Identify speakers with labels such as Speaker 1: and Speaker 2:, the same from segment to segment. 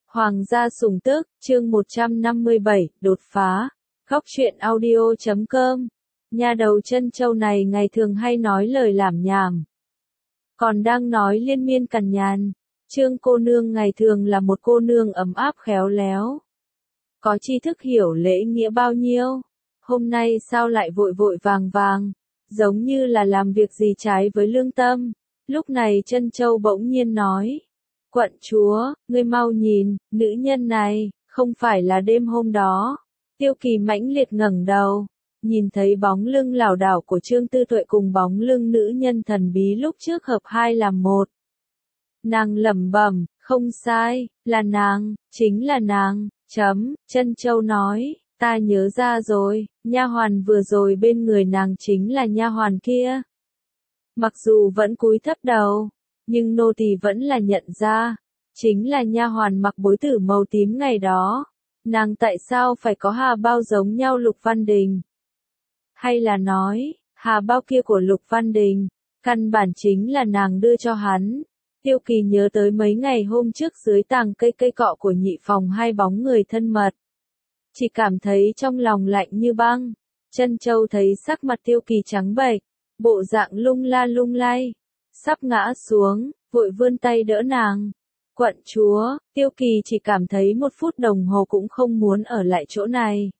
Speaker 1: Hoàng gia sủng tức, chương 157, đột phá. Góc truyện audio.com. Nhà đầu Trân Châu này ngày thường hay nói lời lảm nhảm. Còn đang nói liên miên cằn nhằn. Trương cô nương ngày thường là một cô nương ấm áp khéo léo. Có tri thức hiểu lễ nghĩa bao nhiêu. Hôm nay sao lại vội vội vàng vàng, giống như là làm việc gì trái với lương tâm. Lúc này Trân Châu bỗng nhiên nói. Quận chúa, ngươi mau nhìn, nữ nhân này, không phải là đêm hôm đó. Tiêu Kỳ mãnh liệt ngẩng đầu, nhìn thấy bóng lưng lảo đảo của Trương Tư Tuệ cùng bóng lưng nữ nhân thần bí lúc trước hợp hai làm một. Nàng lẩm bẩm, không sai, là nàng, chính là nàng, Trân Châu nói, ta nhớ ra rồi, nha hoàn vừa rồi bên người nàng chính là nha hoàn kia. Mặc dù vẫn cúi thấp đầu, nhưng nô tỳ vẫn là nhận ra, chính là nha hoàn mặc bối tử màu tím ngày đó. Nàng tại sao phải có hà bao giống nhau Lục Văn Đình? Hay là nói, hà bao kia của Lục Văn Đình, căn bản chính là nàng đưa cho hắn. Tiêu Kỳ nhớ tới mấy ngày hôm trước dưới tàng cây cọ của nhị phòng hai bóng người thân mật. Chỉ cảm thấy trong lòng lạnh như băng. Trân Châu thấy sắc mặt Tiêu Kỳ trắng bệch, bộ dạng lung la lung lay, sắp ngã xuống, vội vươn tay đỡ nàng. Quận chúa, Tiêu Kỳ chỉ cảm thấy 1 phút đồng hồ cũng không muốn ở lại chỗ này.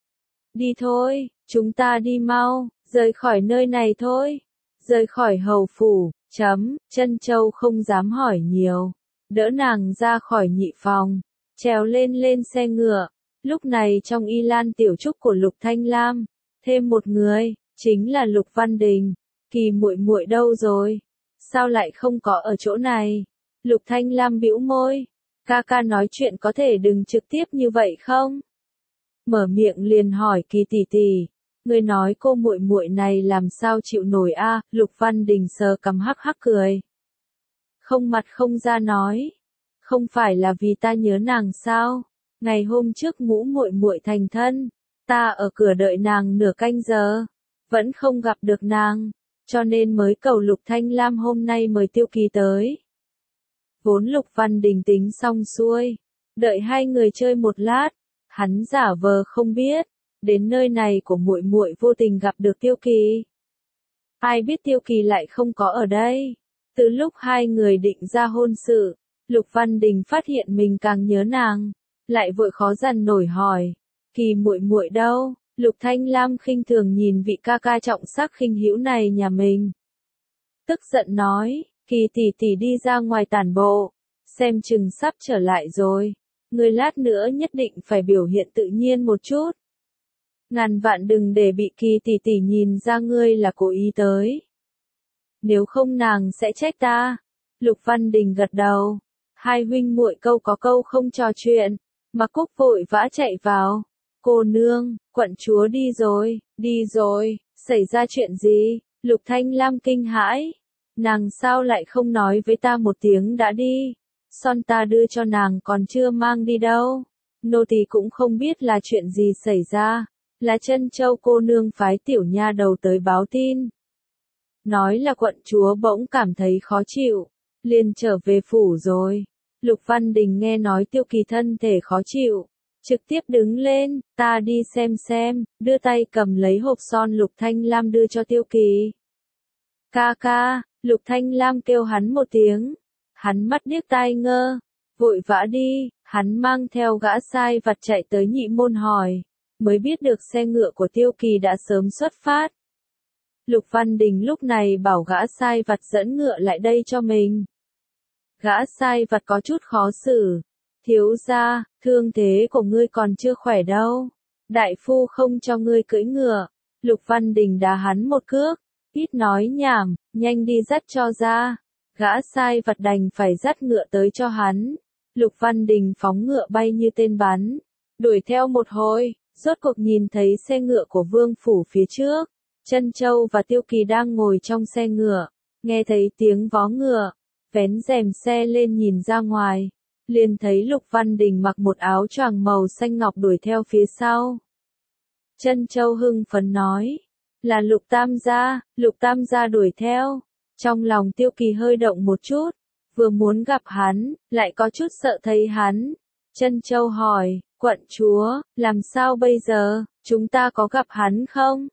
Speaker 1: Đi thôi, chúng ta đi mau, rời khỏi nơi này thôi, rời khỏi hầu phủ, Trân Châu không dám hỏi nhiều, đỡ nàng ra khỏi nhị phòng, trèo lên xe ngựa. Lúc này trong y lan tiểu trúc của Lục Thanh Lam, thêm một người, chính là Lục Văn Đình. Kỳ muội muội đâu rồi? Sao lại không có ở chỗ này? Lục Thanh Lam bĩu môi, ca nói chuyện có thể đừng trực tiếp như vậy không? Mở miệng liền hỏi Kỳ tỷ tỷ, người nói cô muội muội này làm sao chịu nổi a? Lục Văn Đình sờ cằm hắc hắc cười. Không mặt không ra nói, không phải là vì ta nhớ nàng sao? Ngày hôm trước ngũ muội muội thành thân, ta ở cửa đợi nàng nửa canh giờ, vẫn không gặp được nàng, cho nên mới cầu Lục Thanh Lam hôm nay mời Tiêu Kỳ tới. Vốn Lục Văn Đình tính xong xuôi, đợi hai người chơi một lát, hắn giả vờ không biết, đến nơi này của muội muội vô tình gặp được Tiêu Kỳ. Ai biết Tiêu Kỳ lại không có ở đây. Từ lúc hai người định ra hôn sự, Lục Văn Đình phát hiện mình càng nhớ nàng, lại vội khó dằn nổi hỏi, Kỳ muội muội đâu? Lục Thanh Lam khinh thường nhìn vị ca trọng sắc khinh hữu này nhà mình. Tức giận nói, Kỳ tỷ tỷ đi ra ngoài tản bộ, xem chừng sắp trở lại rồi. Người lát nữa nhất định phải biểu hiện tự nhiên một chút. Ngàn vạn đừng để bị Kỳ tỷ tỷ nhìn ra ngươi là cố ý tới. Nếu không nàng sẽ trách ta. Lục Văn Đình gật đầu. Hai huynh muội câu có câu không trò chuyện. Mà Cúc vội vã chạy vào. Cô nương, quận chúa đi rồi, xảy ra chuyện gì? Lục Thanh Lam kinh hãi. Nàng sao lại không nói với ta một tiếng đã đi? Son ta đưa cho nàng còn chưa mang đi đâu. Nô tỳ cũng không biết là chuyện gì xảy ra. Là Trân Châu cô nương phái tiểu nha đầu tới báo tin. Nói là quận chúa bỗng cảm thấy khó chịu, liền trở về phủ rồi. Lục Văn Đình nghe nói Tiêu Kỳ thân thể khó chịu, trực tiếp đứng lên, ta đi xem, đưa tay cầm lấy hộp son Lục Thanh Lam đưa cho Tiêu Kỳ. Ca, Lục Thanh Lam kêu hắn một tiếng, hắn mắt điếc tai ngơ, vội vã đi, hắn mang theo gã sai vặt chạy tới nhị môn hỏi, mới biết được xe ngựa của Tiêu Kỳ đã sớm xuất phát. Lục Văn Đình lúc này bảo gã sai vặt dẫn ngựa lại đây cho mình. Gã sai vặt có chút khó xử. Thiếu gia, thương thế của ngươi còn chưa khỏe đâu. Đại phu không cho ngươi cưỡi ngựa. Lục Văn Đình đá hắn một cước. Ít nói nhảm, nhanh đi dắt cho ra. Gã sai vặt đành phải dắt ngựa tới cho hắn. Lục Văn Đình phóng ngựa bay như tên bắn. Đuổi theo một hồi, rốt cuộc nhìn thấy xe ngựa của vương phủ phía trước. Trân Châu và Tiêu Kỳ đang ngồi trong xe ngựa. Nghe thấy tiếng vó ngựa, vén rèm xe lên nhìn ra ngoài. Liền thấy Lục Văn Đình mặc một áo choàng màu xanh ngọc đuổi theo phía sau. Trân Châu hưng phấn nói, là Lục Tam gia đuổi theo. Trong lòng Tiêu Kỳ hơi động một chút, vừa muốn gặp hắn, lại có chút sợ thấy hắn. Trân Châu hỏi, quận chúa, làm sao bây giờ, chúng ta có gặp hắn không?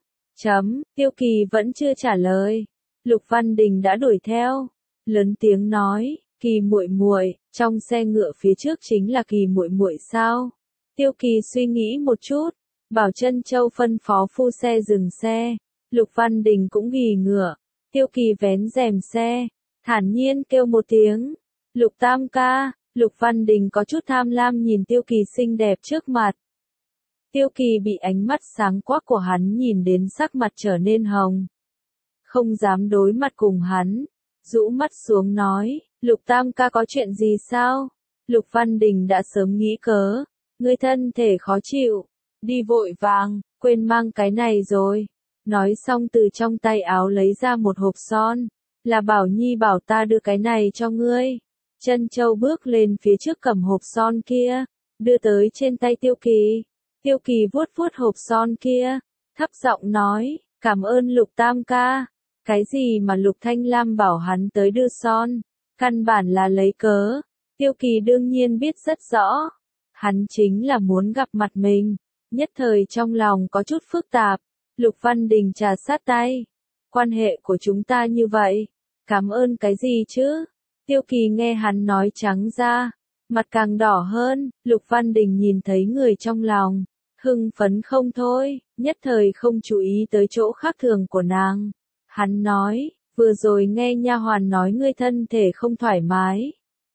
Speaker 1: Tiêu Kỳ vẫn chưa trả lời. Lục Văn Đình đã đuổi theo, lớn tiếng nói, Kỳ muội muội, trong xe ngựa phía trước chính là Kỳ muội muội sao? Tiêu Kỳ suy nghĩ một chút, bảo Trân Châu phân phó phu xe dừng xe. Lục Văn Đình cũng ghì ngựa. Tiêu Kỳ vén rèm xe, thản nhiên kêu một tiếng, Lục Tam ca. Lục Văn Đình có chút tham lam nhìn Tiêu Kỳ xinh đẹp trước mặt. Tiêu Kỳ bị ánh mắt sáng quắc của hắn nhìn đến sắc mặt trở nên hồng. Không dám đối mặt cùng hắn, rũ mắt xuống nói, Lục Tam ca có chuyện gì sao? Lục Văn Đình đã sớm nghĩ cớ, ngươi thân thể khó chịu, đi vội vàng, quên mang cái này rồi. Nói xong từ trong tay áo lấy ra một hộp son, là Bảo Nhi bảo ta đưa cái này cho ngươi. Trân Châu bước lên phía trước cầm hộp son kia, đưa tới trên tay Tiêu Kỳ. Tiêu Kỳ vuốt vuốt hộp son kia, thấp giọng nói, cảm ơn Lục Tam ca. Cái gì mà Lục Thanh Lam bảo hắn tới đưa son, căn bản là lấy cớ. Tiêu Kỳ đương nhiên biết rất rõ, hắn chính là muốn gặp mặt mình, nhất thời trong lòng có chút phức tạp. Lục Văn Đình trà sát tay, quan hệ của chúng ta như vậy, cảm ơn cái gì chứ? Tiêu Kỳ nghe hắn nói trắng ra, mặt càng đỏ hơn. Lục Văn Đình nhìn thấy người trong lòng, hưng phấn không thôi, nhất thời không chú ý tới chỗ khác thường của nàng. Hắn nói, vừa rồi nghe nha hoàn nói ngươi thân thể không thoải mái.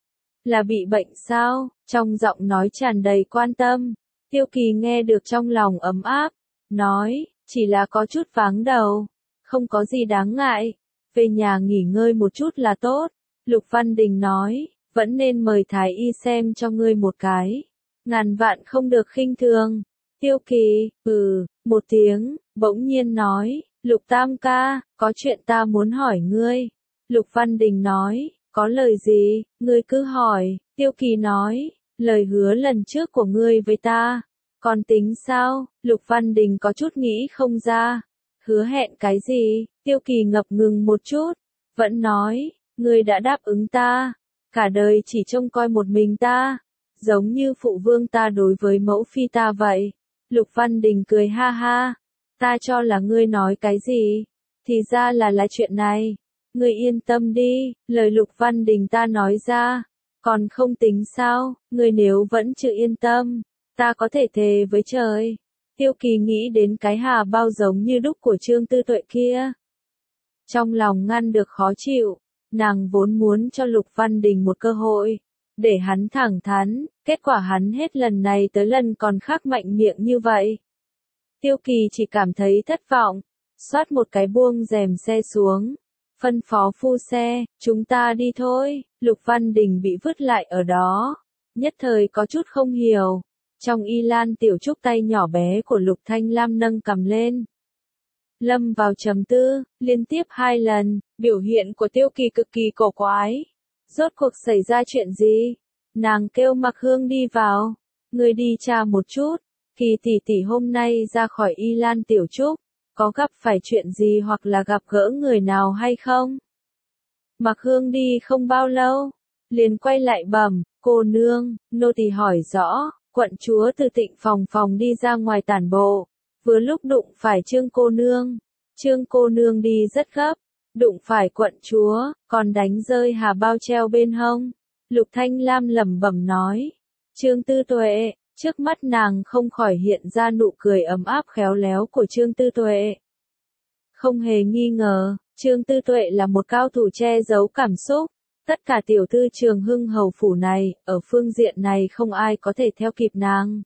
Speaker 1: Là bị bệnh sao? Trong giọng nói tràn đầy quan tâm. Tiêu Kỳ nghe được trong lòng ấm áp, nói, chỉ là có chút váng đầu, không có gì đáng ngại, về nhà nghỉ ngơi một chút là tốt. Lục Văn Đình nói, vẫn nên mời thái y xem cho ngươi một cái, ngàn vạn không được khinh thường. Tiêu Kỳ, một tiếng, bỗng nhiên nói, Lục Tam ca, có chuyện ta muốn hỏi ngươi. Lục Văn Đình nói, có lời gì, ngươi cứ hỏi. Tiêu Kỳ nói, lời hứa lần trước của ngươi với ta, còn tính sao? Lục Văn Đình có chút nghĩ không ra. Hứa hẹn cái gì? Tiêu Kỳ ngập ngừng một chút, vẫn nói, ngươi đã đáp ứng ta, cả đời chỉ trông coi một mình ta, giống như phụ vương ta đối với mẫu phi ta vậy. Lục Văn Đình cười ha ha, ta cho là ngươi nói cái gì, thì ra là chuyện này. Ngươi yên tâm đi, lời Lục Văn Đình ta nói ra, còn không tính sao, ngươi nếu vẫn chưa yên tâm, ta có thể thề với trời. Tiêu Kỳ nghĩ đến cái hà bao giống như đúc của Trương Tư Tuệ kia, trong lòng ngăn được khó chịu. Nàng vốn muốn cho Lục Văn Đình một cơ hội, để hắn thẳng thắn, kết quả hắn hết lần này tới lần còn khác mạnh miệng như vậy. Tiêu Kỳ chỉ cảm thấy thất vọng, xoát một cái buông rèm xe xuống, phân phó phu xe, chúng ta đi thôi. Lục Văn Đình bị vứt lại ở đó, nhất thời có chút không hiểu. Trong y lan tiểu trúc tay nhỏ bé của Lục Thanh Lam nâng cầm lên, lâm vào trầm tư, liên tiếp 2 lần, biểu hiện của Tiêu Kỳ cực kỳ cổ quái. Rốt cuộc xảy ra chuyện gì? Nàng kêu Mặc Hương đi vào, người đi tra một chút, Kỳ tỷ tỷ hôm nay ra khỏi y lan tiểu trúc, có gặp phải chuyện gì hoặc là gặp gỡ người nào hay không? Mặc Hương đi không bao lâu, liền quay lại bẩm, cô nương, nô tỳ hỏi rõ, quận chúa từ Tịnh phòng đi ra ngoài tản bộ, vừa lúc đụng phải Trương cô nương. Trương cô nương đi rất gấp, đụng phải quận chúa, còn đánh rơi hà bao treo bên hông. Lục Thanh Lam lẩm bẩm nói, Trương Tư Tuệ, trước mắt nàng không khỏi hiện ra nụ cười ấm áp khéo léo của Trương Tư Tuệ. Không hề nghi ngờ, Trương Tư Tuệ là một cao thủ che giấu cảm xúc. Tất cả tiểu thư Trường Hưng hầu phủ này, ở phương diện này không ai có thể theo kịp nàng.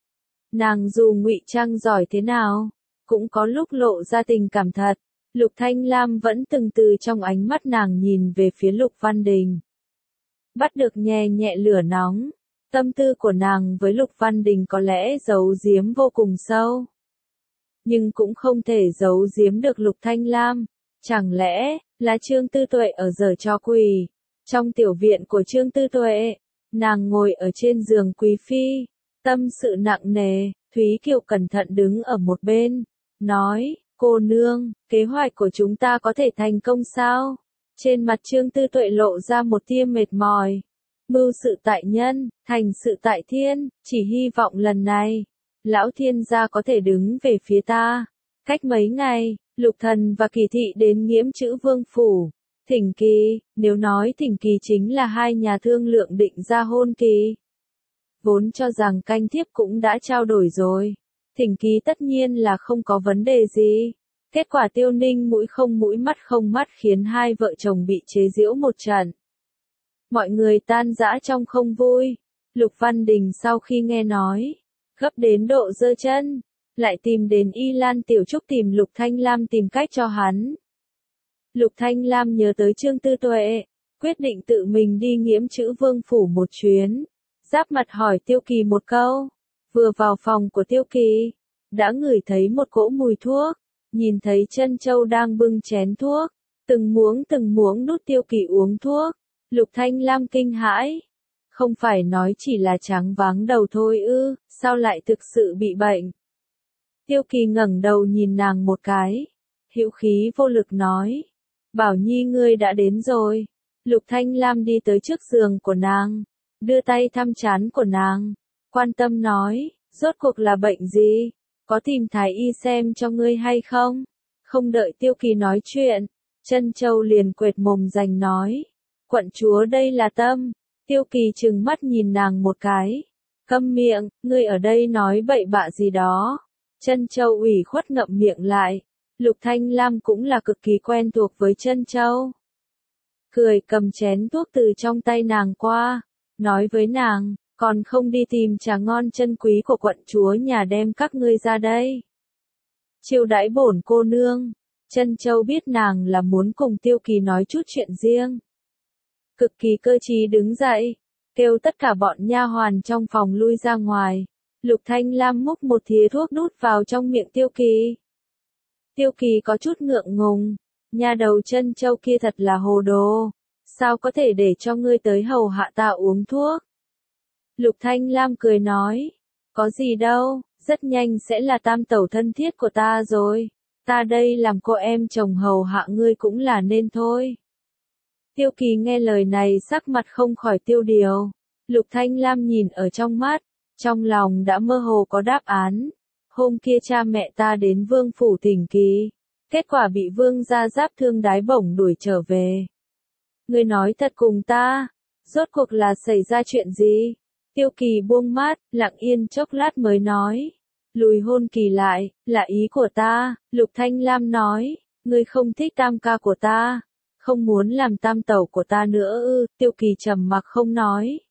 Speaker 1: Nàng dù ngụy trang giỏi thế nào, cũng có lúc lộ ra tình cảm thật. Lục Thanh Lam vẫn từng từ trong ánh mắt nàng nhìn về phía Lục Văn Đình. Bắt được nhẹ nhẹ lửa nóng, tâm tư của nàng với Lục Văn Đình có lẽ giấu giếm vô cùng sâu. Nhưng cũng không thể giấu giếm được Lục Thanh Lam. Chẳng lẽ, là Trương Tư Tuệ ở giở trò quỷ? Trong tiểu viện của Trương Tư Tuệ, nàng ngồi ở trên giường quý phi, tâm sự nặng nề. Thúy Kiều cẩn thận đứng ở một bên, nói, cô nương, kế hoạch của chúng ta có thể thành công sao? Trên mặt Trương Tư Tuệ lộ ra một tia mệt mỏi. Mưu sự tại nhân, thành sự tại thiên, chỉ hy vọng lần này, lão thiên gia có thể đứng về phía ta. Cách mấy ngày, Lục Thần và Kỳ Thị đến Nghiễm Trữ Vương phủ. Thỉnh Kỳ, nếu nói Thỉnh Kỳ chính là hai nhà thương lượng định ra hôn kỳ. Vốn cho rằng canh thiếp cũng đã trao đổi rồi. Thỉnh Kỳ tất nhiên là không có vấn đề gì. Kết quả Tiêu Ninh mũi không mắt khiến hai vợ chồng bị chế giễu một trận. Mọi người tan rã trong không vui. Lục Văn Đình sau khi nghe nói, gấp đến độ giơ chân, lại tìm đến Y Lan Tiểu Trúc tìm Lục Thanh Lam tìm cách cho hắn. Lục Thanh Lam nhớ tới Trương Tư Tuệ, quyết định tự mình đi Nghiễm Trữ Vương phủ một chuyến, giáp mặt hỏi Tiêu Kỳ một câu. Vừa vào phòng của Tiêu Kỳ, đã ngửi thấy một cỗ mùi thuốc, nhìn thấy Trân Châu đang bưng chén thuốc, từng muỗng đút Tiêu Kỳ uống thuốc. Lục Thanh Lam kinh hãi, không phải nói chỉ là tráng váng đầu thôi ư, sao lại thực sự bị bệnh? Tiêu Kỳ ngẩng đầu nhìn nàng một cái, hữu khí vô lực nói, Bảo Nhi ngươi đã đến rồi. Lục Thanh Lam đi tới trước giường của nàng, đưa tay thăm trán của nàng, quan tâm nói, rốt cuộc là bệnh gì? Có tìm thái y xem cho ngươi hay không? Không đợi Tiêu Kỳ nói chuyện, Trân Châu liền quệt mồm rành nói, quận chúa đây là tâm. Tiêu Kỳ trừng mắt nhìn nàng một cái, câm miệng, ngươi ở đây nói bậy bạ gì đó. Trân Châu ủy khuất ngậm miệng lại. Lục Thanh Lam cũng là cực kỳ quen thuộc với Trân Châu. Cười cầm chén thuốc từ trong tay nàng qua, nói với nàng, còn không đi tìm trà ngon chân quý của quận chúa nhà đem các ngươi ra đây. Chiêu đãi bổn cô nương. Trân Châu biết nàng là muốn cùng Tiêu Kỳ nói chút chuyện riêng. Cực kỳ cơ trí đứng dậy, kêu tất cả bọn nha hoàn trong phòng lui ra ngoài. Lục Thanh Lam múc một thìa thuốc đút vào trong miệng Tiêu Kỳ. Tiêu Kỳ có chút ngượng ngùng, nha đầu Trân Châu kia thật là hồ đồ, sao có thể để cho ngươi tới hầu hạ ta uống thuốc? Lục Thanh Lam cười nói, có gì đâu, rất nhanh sẽ là tam tẩu thân thiết của ta rồi, ta đây làm cô em chồng hầu hạ ngươi cũng là nên thôi. Tiêu Kỳ nghe lời này sắc mặt không khỏi tiêu điều, Lục Thanh Lam nhìn ở trong mắt, trong lòng đã mơ hồ có đáp án. Hôm kia cha mẹ ta đến vương phủ Thỉnh Kỳ, kết quả bị vương gia Giáp Thương đái bổng đuổi trở về. Ngươi nói thật cùng ta, rốt cuộc là xảy ra chuyện gì? Tiêu Kỳ buông mắt, lặng yên chốc lát mới nói. Lùi hôn kỳ lại, là ý của ta. Lục Thanh Lam nói, ngươi không thích tam ca của ta, không muốn làm tam tẩu của ta nữa ư? Tiêu Kỳ trầm mặc không nói.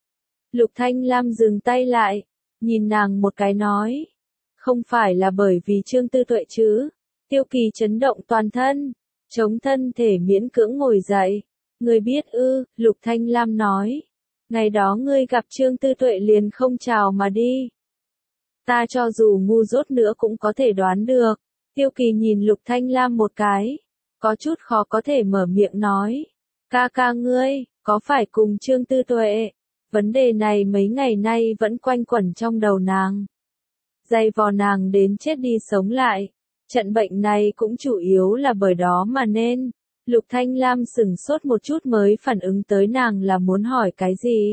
Speaker 1: Lục Thanh Lam dừng tay lại, nhìn nàng một cái nói, không phải là bởi vì Trương Tư Tuệ chứ? Tiêu Kỳ chấn động toàn thân, chống thân thể miễn cưỡng ngồi dậy. Ngươi biết ư? Lục Thanh Lam nói, ngày đó ngươi gặp Trương Tư Tuệ liền không chào mà đi. Ta cho dù ngu dốt nữa cũng có thể đoán được. Tiêu Kỳ nhìn Lục Thanh Lam một cái, có chút khó có thể mở miệng nói, ca ca ngươi, có phải cùng Trương Tư Tuệ? Vấn đề này mấy ngày nay vẫn quanh quẩn trong đầu nàng. Dày vò nàng đến chết đi sống lại. Trận bệnh này cũng chủ yếu là bởi đó mà nên. Lục Thanh Lam sửng sốt một chút mới phản ứng tới nàng là muốn hỏi cái gì.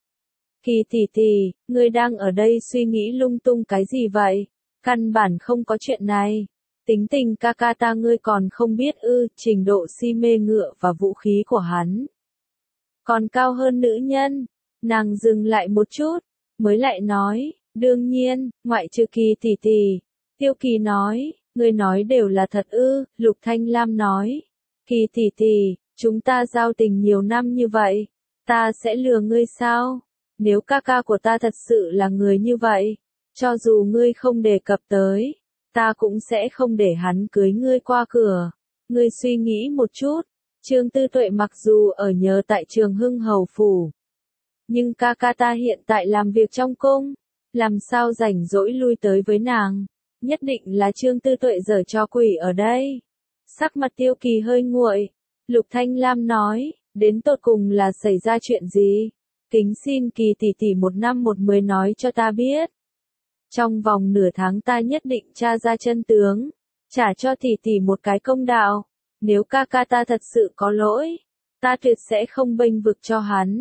Speaker 1: Kỳ tỷ tỷ, ngươi đang ở đây suy nghĩ lung tung cái gì vậy? Căn bản không có chuyện này. Tính tình ca ca ta ngươi còn không biết ư? Trình độ si mê ngựa và vũ khí của hắn còn cao hơn nữ nhân. Nàng dừng lại một chút, mới lại nói, đương nhiên, ngoại trừ Kỳ tỷ tỷ. Tiêu Kỳ nói, ngươi nói đều là thật ư? Lục Thanh Lam nói, Kỳ tỷ tỷ, chúng ta giao tình nhiều năm như vậy, ta sẽ lừa ngươi sao? Nếu ca ca của ta thật sự là người như vậy, cho dù ngươi không đề cập tới, ta cũng sẽ không để hắn cưới ngươi qua cửa. Ngươi suy nghĩ một chút, Trương Tư Tuệ mặc dù ở nhờ tại Trường Hưng Hầu Phủ, nhưng ca ca ta hiện tại làm việc trong cung, làm sao rảnh rỗi lui tới với nàng? Nhất định là Trương Tư Tuệ giở trò quỷ ở đây. Sắc mặt Tiêu Kỳ hơi nguội. Lục Thanh Lam nói, đến tột cùng là xảy ra chuyện gì? Kính xin Kỳ tỷ tỷ một năm một mười nói cho ta biết. Trong vòng nửa tháng ta nhất định tra ra chân tướng, trả cho tỷ tỷ một cái công đạo. Nếu ca ca ta thật sự có lỗi, ta tuyệt sẽ không bênh vực cho hắn.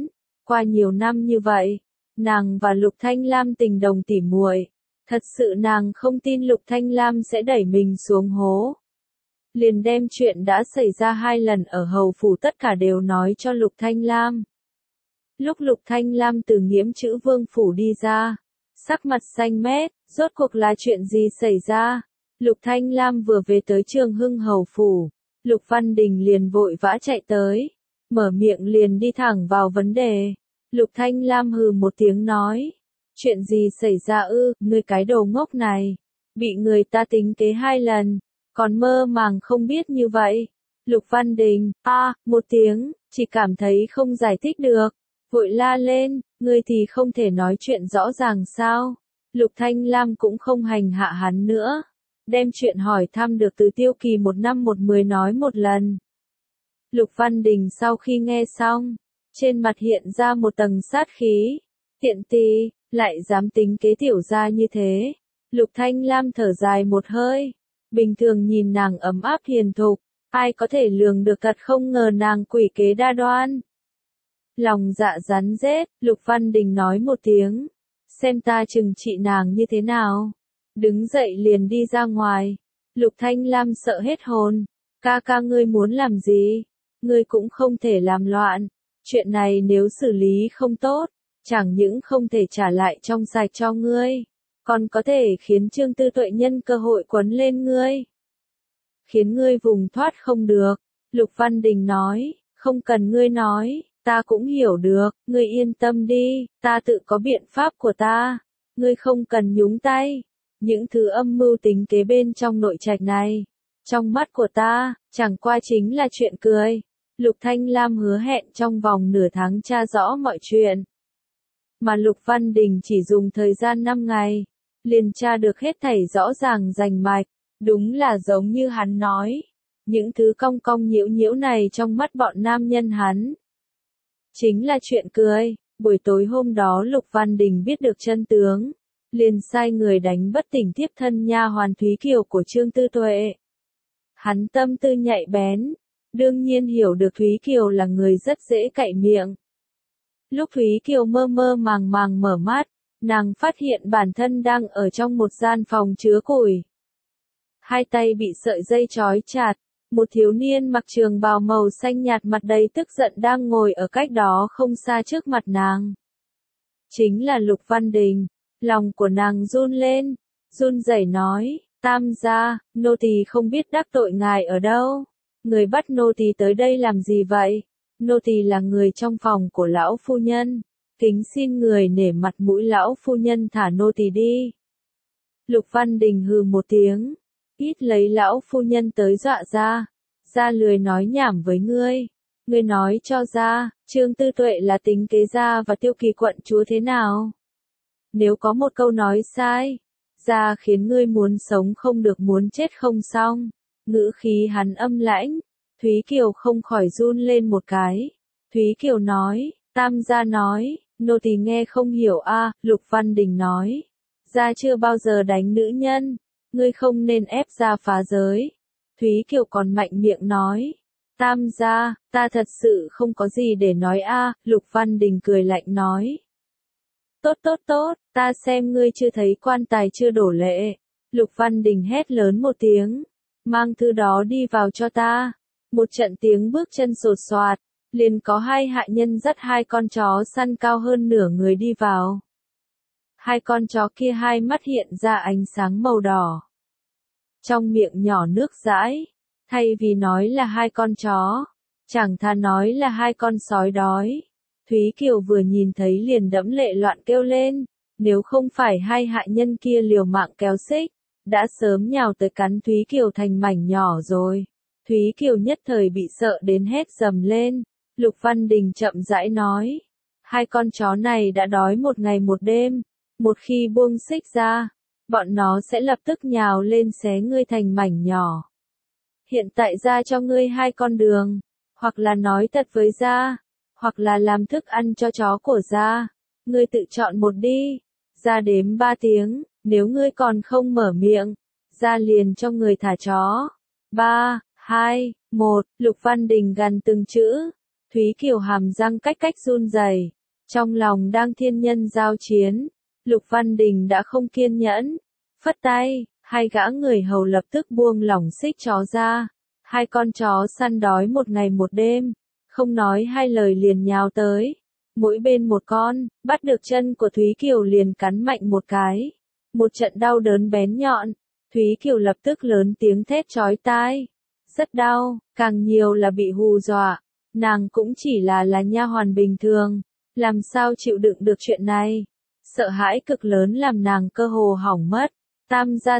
Speaker 1: Qua nhiều năm như vậy, nàng và Lục Thanh Lam tình đồng tỉ muội, thật sự nàng không tin Lục Thanh Lam sẽ đẩy mình xuống hố. Liền đem chuyện đã xảy ra 2 lần ở hầu phủ tất cả đều nói cho Lục Thanh Lam. Lúc Lục Thanh Lam từ Nghiễm Chữ Vương phủ đi ra, sắc mặt xanh mét, rốt cuộc là chuyện gì xảy ra? Lục Thanh Lam vừa về tới Trường Hưng hầu phủ, Lục Văn Đình liền vội vã chạy tới, mở miệng liền đi thẳng vào vấn đề. Lục Thanh Lam hừ một tiếng nói, chuyện gì xảy ra ư, ngươi cái đồ ngốc này, bị người ta tính kế 2 lần, còn mơ màng không biết như vậy. Lục Văn Đình, một tiếng, chỉ cảm thấy không giải thích được, vội la lên, ngươi thì không thể nói chuyện rõ ràng sao? Lục Thanh Lam cũng không hành hạ hắn nữa, đem chuyện hỏi thăm được từ Tiêu Kỳ 1 năm 10 nói một lần. Lục Văn Đình sau khi nghe xong, trên mặt hiện ra một tầng sát khí, tiện tì, lại dám tính kế tiểu gia như thế. Lục Thanh Lam thở dài một hơi, bình thường nhìn nàng ấm áp hiền thục, ai có thể lường được thật không ngờ nàng quỷ kế đa đoan. Lòng dạ rắn rết, Lục Văn Đình nói một tiếng, xem ta trừng trị nàng như thế nào. Đứng dậy liền đi ra ngoài. Lục Thanh Lam sợ hết hồn, ca ca ngươi muốn làm gì? Ngươi cũng không thể làm loạn. Chuyện này nếu xử lý không tốt, chẳng những không thể trả lại trong sạch cho ngươi, còn có thể khiến Trương Tư Tuệ nhân cơ hội quấn lên ngươi, khiến ngươi vùng thoát không được. Lục Văn Đình nói, không cần ngươi nói, ta cũng hiểu được, ngươi yên tâm đi, ta tự có biện pháp của ta, ngươi không cần nhúng tay. Những thứ âm mưu tính kế bên trong nội trạch này, trong mắt của ta, chẳng qua chính là chuyện cười. Lục Thanh Lam hứa hẹn trong vòng nửa tháng tra rõ mọi chuyện. Mà Lục Văn Đình chỉ dùng thời gian 5 ngày, liền tra được hết thảy rõ ràng rành mạch. Đúng là giống như hắn nói, những thứ cong cong nhiễu nhiễu này trong mắt bọn nam nhân hắn, chính là chuyện cười. Buổi tối hôm đó Lục Văn Đình biết được chân tướng, liền sai người đánh bất tỉnh tiếp thân nha hoàn Thúy Kiều của Trương Tư Tuệ. Hắn tâm tư nhạy bén, đương nhiên hiểu được Thúy Kiều là người rất dễ cậy miệng. Lúc Thúy Kiều mơ mơ màng màng mở mắt, nàng phát hiện bản thân đang ở trong một gian phòng chứa củi. 2 tay bị sợi dây trói chặt, một thiếu niên mặc trường bào màu xanh nhạt mặt đầy tức giận đang ngồi ở cách đó không xa trước mặt nàng. Chính là Lục Văn Đình. Lòng của nàng run lên, run rẩy nói, Tam gia, nô tỳ không biết đắc tội ngài ở đâu. Người bắt nô tỳ tới đây làm gì vậy? Nô tỳ là người trong phòng của lão phu nhân, kính xin người nể mặt mũi lão phu nhân thả nô tỳ đi. Lục Văn Đình hừ một tiếng, ít lấy lão phu nhân tới dọa ra lười nói nhảm với ngươi. Ngươi nói cho ra, Trương Tư Tuệ là tính kế gia và Tiêu Kỳ quận chúa thế nào? Nếu có một câu nói sai, ra khiến ngươi muốn sống không được muốn chết không xong. Ngữ khí hắn âm lãnh, Thúy Kiều không khỏi run lên một cái. Thúy Kiều nói, Tam gia nói, nô tỳ nghe không hiểu a. Lục Văn Đình nói, gia chưa bao giờ đánh nữ nhân, ngươi không nên ép gia phá giới. Thúy Kiều còn mạnh miệng nói, Tam gia, ta thật sự không có gì để nói a. Lục Văn Đình cười lạnh nói, tốt, ta xem ngươi chưa thấy quan tài chưa đổ lệ. Lục Văn Đình hét lớn một tiếng, mang thư đó đi vào cho ta. Một trận tiếng bước chân sột soạt, liền có 2 hạ nhân dắt 2 con chó săn cao hơn nửa người đi vào. 2 con chó kia 2 mắt hiện ra ánh sáng màu đỏ, trong miệng nhỏ nước dãi, thay vì nói là 2 con chó, chẳng thà nói là 2 con sói đói. Thúy Kiều vừa nhìn thấy liền đẫm lệ loạn kêu lên, nếu không phải 2 hạ nhân kia liều mạng kéo xích, đã sớm nhào tới cắn Thúy Kiều thành mảnh nhỏ rồi. Thúy Kiều nhất thời bị sợ đến hét dầm lên. Lục Văn Đình chậm rãi nói, 2 con chó này đã đói 1 ngày 1 đêm, một khi buông xích ra, bọn nó sẽ lập tức nhào lên xé ngươi thành mảnh nhỏ. Hiện tại ra cho ngươi 2 con đường, hoặc là nói thật với gia, hoặc là làm thức ăn cho chó của gia, ngươi tự chọn một đi. Gia đếm 3 tiếng, nếu ngươi còn không mở miệng, gia liền cho người thả chó. 3, 2, 1, Lục Văn Đình gằn từng chữ. Thúy Kiều hàm răng cách run rẩy, Trong lòng đang thiên nhân giao chiến, Lục Văn Đình đã không kiên nhẫn, phất tay, hai gã người hầu lập tức buông lỏng xích chó ra. Hai con chó săn đói một ngày một đêm, không nói hai lời liền nhào tới. Mỗi bên một con, bắt được chân của Thúy Kiều liền cắn mạnh một cái. Một trận đau đớn bén nhọn, Thúy Kiều lập tức lớn tiếng thét chói tai. Rất đau, càng nhiều là bị hù dọa. Nàng cũng chỉ là nha hoàn bình thường, làm sao chịu đựng được chuyện này. Sợ hãi cực lớn làm nàng cơ hồ hỏng mất. Tam gia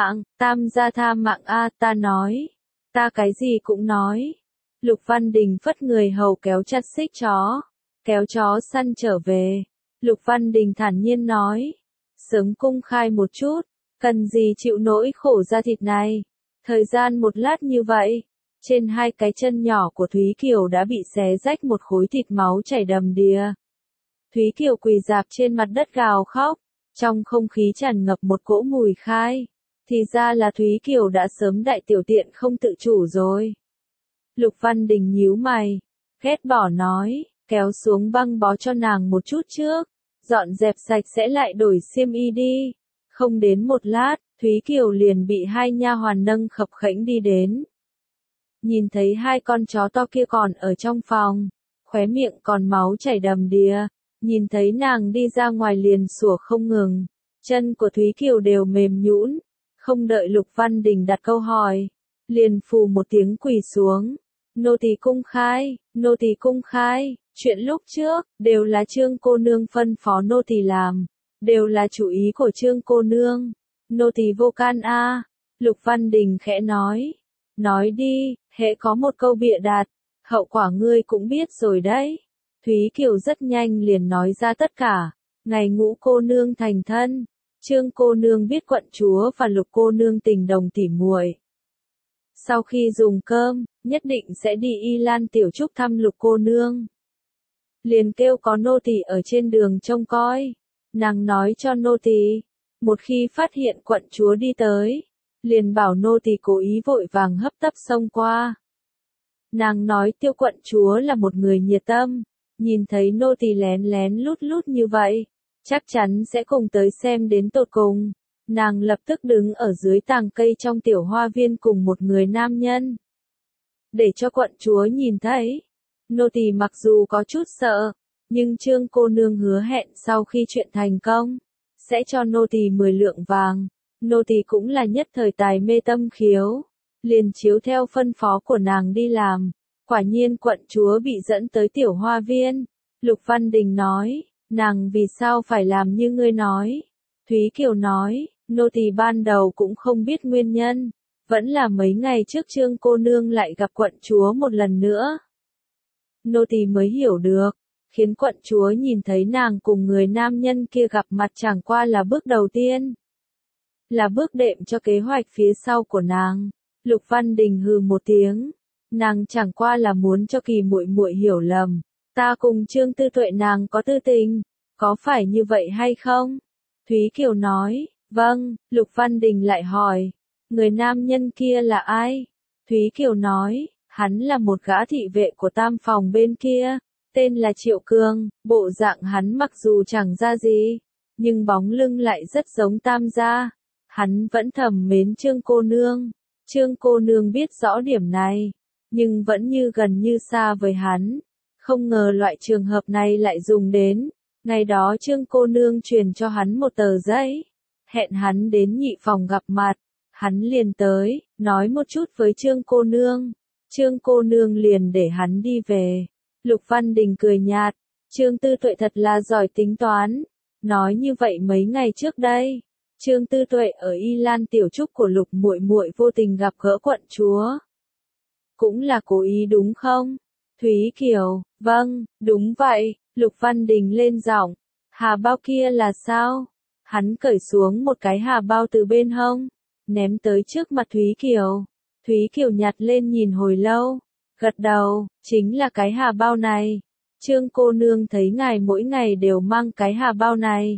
Speaker 1: tha mạng a, ta nói. Ta cái gì cũng nói. Lục Văn Đình phất người hầu kéo chặt xích chó, kéo chó săn trở về. Lục Văn Đình thản nhiên nói, sớm cung khai một chút, cần gì chịu nỗi khổ da thịt này. Thời gian một lát như vậy, trên hai cái chân nhỏ của Thúy Kiều đã bị xé rách một khối thịt máu chảy đầm đìa. Thúy Kiều quỳ rạp trên mặt đất gào khóc, trong không khí tràn ngập một cỗ mùi khai. Thì ra là Thúy Kiều đã sớm đại tiểu tiện không tự chủ rồi. Lục Văn Đình nhíu mày, ghét bỏ nói, kéo xuống băng bó cho nàng một chút trước, dọn dẹp sạch sẽ lại đổi xiêm y đi. Không đến một lát, Thúy Kiều liền bị hai nha hoàn nâng khập khẽnh đi đến. Nhìn thấy hai con chó to kia còn ở trong phòng, khóe miệng còn máu chảy đầm đìa, nhìn thấy nàng đi ra ngoài liền sủa không ngừng, chân của Thúy Kiều đều mềm nhũn. Không đợi Lục Văn Đình đặt câu hỏi, liền phù một tiếng quỳ xuống. Nô tỳ cung khai, chuyện lúc trước, đều là Trương cô nương phân phó nô tỳ làm, đều là chủ ý của Trương cô nương. Nô tỳ vô can a. Lục Văn Đình khẽ nói đi, hễ có một câu bịa đặt, hậu quả ngươi cũng biết rồi đấy. Thúy Kiều rất nhanh liền nói ra tất cả, ngày Ngũ cô nương thành thân. Trương cô nương biết quận chúa và Lục cô nương tình đồng tỉ muội. Sau khi dùng cơm, nhất định sẽ đi Y Lan Tiểu Trúc thăm Lục cô nương. Liền kêu có nô tỳ ở trên đường trông coi. Nàng nói cho nô tỳ, một khi phát hiện quận chúa đi tới, liền bảo nô tỳ cố ý vội vàng hấp tấp xông qua. Nàng nói Tiêu quận chúa là một người nhiệt tâm, nhìn thấy nô tỳ lén lén lút như vậy, chắc chắn sẽ cùng tới xem đến tột cùng. Nàng lập tức đứng ở dưới tàng cây trong tiểu hoa viên cùng một người nam nhân. Để cho quận chúa nhìn thấy. Nô tỳ mặc dù có chút sợ, nhưng Trương cô nương hứa hẹn sau khi chuyện thành công, sẽ cho nô tỳ 10 lượng vàng. Nô tỳ cũng là nhất thời tài mê tâm khiếu, liền chiếu theo phân phó của nàng đi làm. Quả nhiên quận chúa bị dẫn tới tiểu hoa viên. Lục Văn Đình nói, nàng vì sao phải làm như ngươi nói. Thúy Kiều nói, nô tỳ ban đầu cũng không biết nguyên nhân, vẫn là mấy ngày trước Trương cô nương lại gặp quận chúa một lần nữa. Nô tỳ mới hiểu được, khiến quận chúa nhìn thấy nàng cùng người nam nhân kia gặp mặt chẳng qua là bước đầu tiên. Là bước đệm cho kế hoạch phía sau của nàng. Lục Văn Đình hừ một tiếng, nàng chẳng qua là muốn cho Kỳ muội muội hiểu lầm. Ta cùng Trương Tư Tuệ nàng có tư tình, có phải như vậy hay không? Thúy Kiều nói, vâng. Lục Văn Đình lại hỏi, người nam nhân kia là ai? Thúy Kiều nói, hắn là một gã thị vệ của tam phòng bên kia, tên là Triệu Cường. Bộ dạng hắn mặc dù chẳng ra gì, nhưng bóng lưng lại rất giống tam gia. Hắn vẫn thầm mến Trương cô nương. Trương cô nương biết rõ điểm này, nhưng vẫn như gần như xa với hắn. Không ngờ loại trường hợp này lại dùng đến. Ngày đó Trương cô nương truyền cho hắn một tờ giấy, hẹn hắn đến nhị phòng gặp mặt. Hắn liền tới, nói một chút với Trương cô nương. Trương cô nương liền để hắn đi về. Lục Văn Đình cười nhạt, Trương Tư Tuệ thật là giỏi tính toán. Nói như vậy mấy ngày trước đây, Trương Tư Tuệ ở Y Lan Tiểu Trúc của Lục muội muội vô tình gặp gỡ quận chúa. Cũng là cố ý đúng không? Thúy Kiều, vâng, đúng vậy. Lục Văn Đình lên giọng, hà bao kia là sao? Hắn cởi xuống một cái hà bao từ bên hông, ném tới trước mặt Thúy Kiều. Thúy Kiều nhặt lên nhìn hồi lâu, gật đầu, chính là cái hà bao này. Trương cô nương thấy ngài mỗi ngày đều mang cái hà bao này.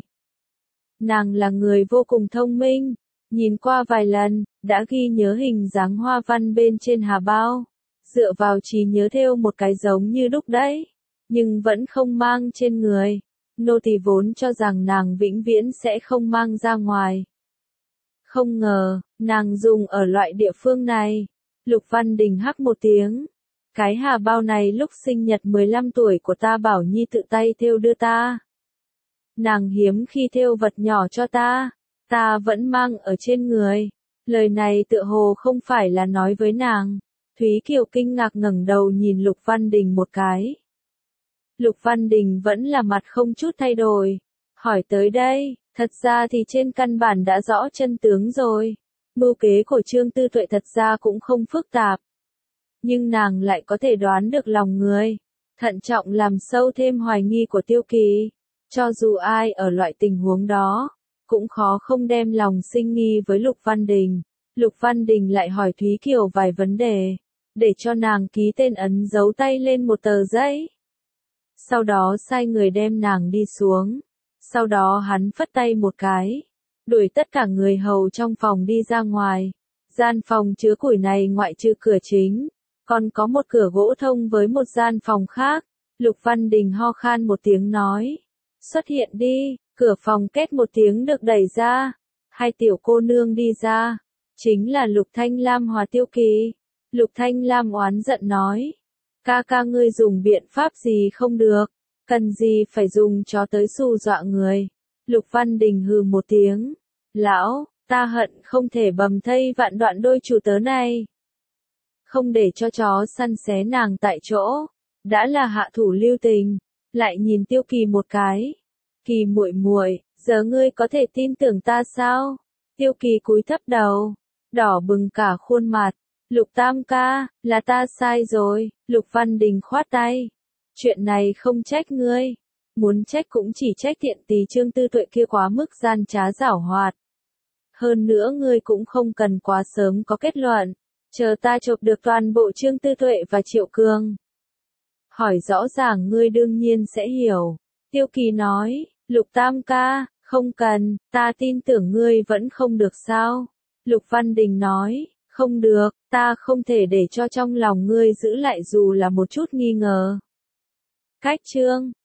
Speaker 1: Nàng là người vô cùng thông minh, nhìn qua vài lần, đã ghi nhớ hình dáng hoa văn bên trên hà bao, dựa vào trí nhớ thêu một cái giống như đúc đấy. nhưng vẫn không mang trên người. Nô tỳ vốn cho rằng nàng vĩnh viễn sẽ không mang ra ngoài. Không ngờ, nàng dùng ở loại địa phương này. Lục Văn Đình hắc một tiếng. Cái hà bao này lúc sinh nhật 15 tuổi của ta Bảo Nhi tự tay thêu đưa ta. Nàng hiếm khi thêu vật nhỏ cho ta vẫn mang ở trên người. Lời này tựa hồ không phải là nói với nàng. Thúy Kiều kinh ngạc ngẩng đầu nhìn Lục Văn Đình một cái. Lục Văn Đình vẫn là mặt không chút thay đổi. Hỏi tới đây, thật ra thì trên căn bản đã rõ chân tướng rồi. Mưu kế của Trương Tư Tuệ thật ra cũng không phức tạp. Nhưng nàng lại có thể đoán được lòng người. Thận trọng làm sâu thêm hoài nghi của Tiêu Kỳ. Cho dù ai ở loại tình huống đó, cũng khó không đem lòng sinh nghi với Lục Văn Đình. Lục Văn Đình lại hỏi Thúy Kiều vài vấn đề, để cho nàng ký tên ấn dấu tay lên một tờ giấy. Sau đó sai người đem nàng đi xuống. Sau đó hắn phất tay một cái, đuổi tất cả người hầu trong phòng đi ra ngoài. Gian phòng chứa củi này ngoại trừ cửa chính, còn có một cửa gỗ thông với một gian phòng khác. Lục Văn Đình ho khan một tiếng nói, xuất hiện đi. Cửa phòng két một tiếng được đẩy ra. Hai tiểu cô nương đi ra. Chính là Lục Thanh Lam hòa Tiêu Kỳ. Lục Thanh Lam oán giận nói, ca ca ngươi dùng biện pháp gì không được, cần gì phải dùng chó tới xù dọa người. Lục Văn Đình hừ một tiếng, lão, ta hận không thể bầm thây vạn đoạn đôi chủ tớ này. Không để cho chó săn xé nàng tại chỗ, đã là hạ thủ lưu tình. Lại nhìn Tiêu Kỳ một cái. Kỳ muội muội, giờ ngươi có thể tin tưởng ta sao? Tiêu Kỳ cúi thấp đầu, đỏ bừng cả khuôn mặt. Lục Tam ca, là ta sai rồi. Lục Văn Đình khoát tay. Chuyện này không trách ngươi. Muốn trách cũng chỉ trách tiện tỳ Trương Tư Tuệ kia quá mức gian trá giảo hoạt. Hơn nữa ngươi cũng không cần quá sớm có kết luận. Chờ ta chộp được toàn bộ Trương Tư Tuệ và Triệu Cương. Hỏi rõ ràng ngươi đương nhiên sẽ hiểu. Tiêu Kỳ nói, Lục Tam ca, không cần, ta tin tưởng ngươi vẫn không được sao? Lục Văn Đình nói, không được, ta không thể để cho trong lòng ngươi giữ lại dù là một chút nghi ngờ. Cách chương